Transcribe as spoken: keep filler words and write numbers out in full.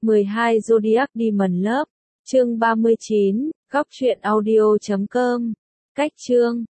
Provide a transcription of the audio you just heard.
mười hai Zodiac Diamond Love, chương ba mươi chín, góc truyện audio chấm com. Cách chương